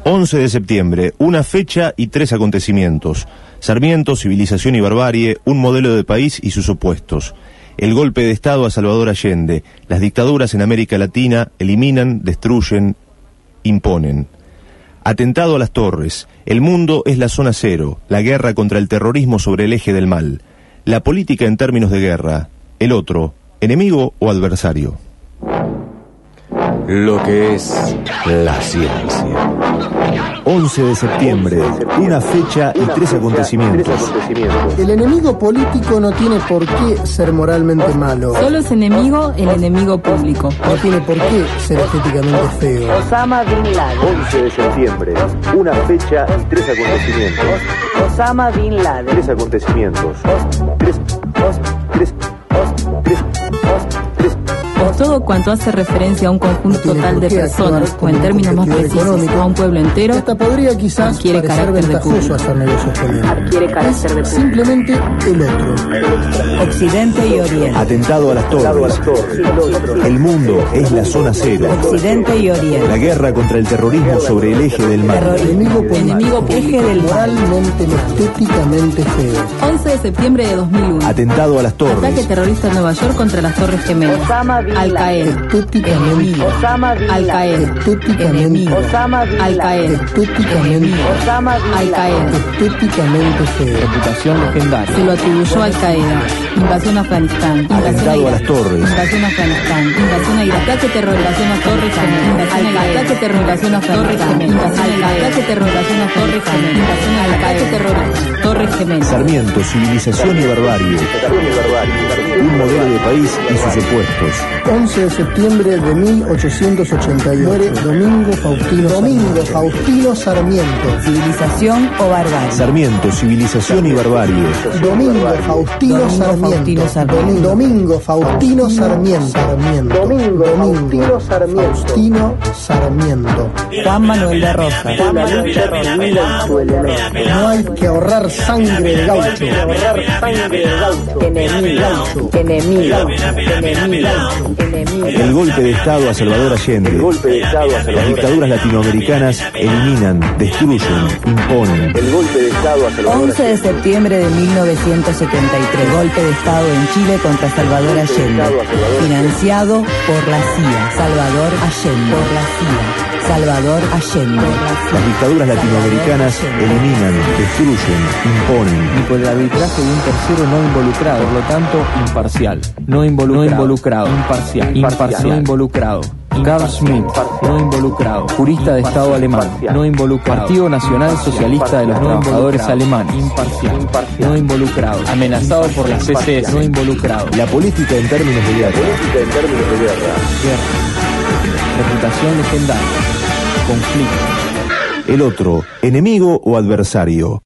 11 de septiembre, una fecha y 3 acontecimientos. Sarmiento, civilización y barbarie, un modelo de país y sus opuestos. El golpe de Estado a Salvador Allende. Las dictaduras en América Latina eliminan, destruyen, imponen. Atentado a las Torres. El mundo es la zona cero. La guerra contra el terrorismo sobre el eje del mal. La política en términos de guerra. El otro, enemigo o adversario. Lo que es la ciencia. 11 de septiembre, una fecha y 3 acontecimientos. El enemigo político no tiene por qué ser moralmente malo. Solo es enemigo el enemigo público. No tiene por qué ser estéticamente feo. Osama Bin Laden. 11 de septiembre, una fecha y 3 acontecimientos. Osama Bin Laden. 3 acontecimientos. O todo cuanto hace referencia a un conjunto total de personas, o en términos más precisos, a un pueblo entero, Esta podría quizás adquiere parecer carácter de ventajoso público. hacer negocios con él. Adquiere carácter de público. Simplemente el otro. Occidente y Oriente. Atentado a las Torres. El mundo es la zona cero. Occidente y Oriente. La guerra contra el terrorismo sobre el eje del mal. Enemigo político. Eje del mal. Moralmente y estéticamente feo. 11 de septiembre de 2001. Atentado a las Ataque Torres. terrorista en Nueva York contra las Torres Gemelas. Osama Bin Al Qaeda. Estéticamente. Osama Bin Al Laden. Qaeda. Estéticamente. Osama Bin Al Laden. Qaeda. Estéticamente. Osama Bin Al Laden. Qaeda. Estéticamente feo. Reputación legendaria. Se lo atribuyó Al Qaeda. Invasión a Afganistán. Invasión a Atentado a Irak. las Torres. Invasión a Afganistán. Invasión a Irak. Ataque terrorización a Torres Gemelas. Al Qaeda. Ataque terrorización a Torres Gemelas. Al Qaeda. Ataque terrorización a Torres Gemelas. Invasión al Ataque terrorista. Torres Gemelas. Sarmiento, civilización y barbarie. Un modelo de país y sus opuestos. 11 de septiembre de 1882. Muere Domingo Faustino Sarmiento. Civilización o barbarie. Sarmiento, civilización y barbarie. Domingo Faustino Sarmiento. Domingo Faustino Sarmiento. Faustino Sarmiento. Juan Manuel de Rosas. La lucha termina en su elemento. No hay que ahorrar sangre de gaucho. Enemigo. Enemigo. El golpe de Estado a Salvador Allende. Las dictaduras latinoamericanas eliminan, destruyen, imponen. 11 de septiembre de 1973. Golpe de Estado en Chile contra Salvador Allende. Financiado por la CIA. Salvador Allende. Por la CIA. Salvador Allende. Las dictaduras latinoamericanas eliminan, destruyen, imponen. Y por el arbitraje de un tercero no involucrado, por lo tanto, imparcial. No involucrado. Imparcial. No involucrado. Carl Schmitt, no involucrado. Jurista de Estado alemán, no involucrado. Partido Nacional Socialista de los Trabajadores Alemanes, imparcial. No involucrado. Amenazado por la CSS, no involucrado. La política en términos de guerra. Guerra. Reputación legendaria. Conflicto. El otro, enemigo o adversario.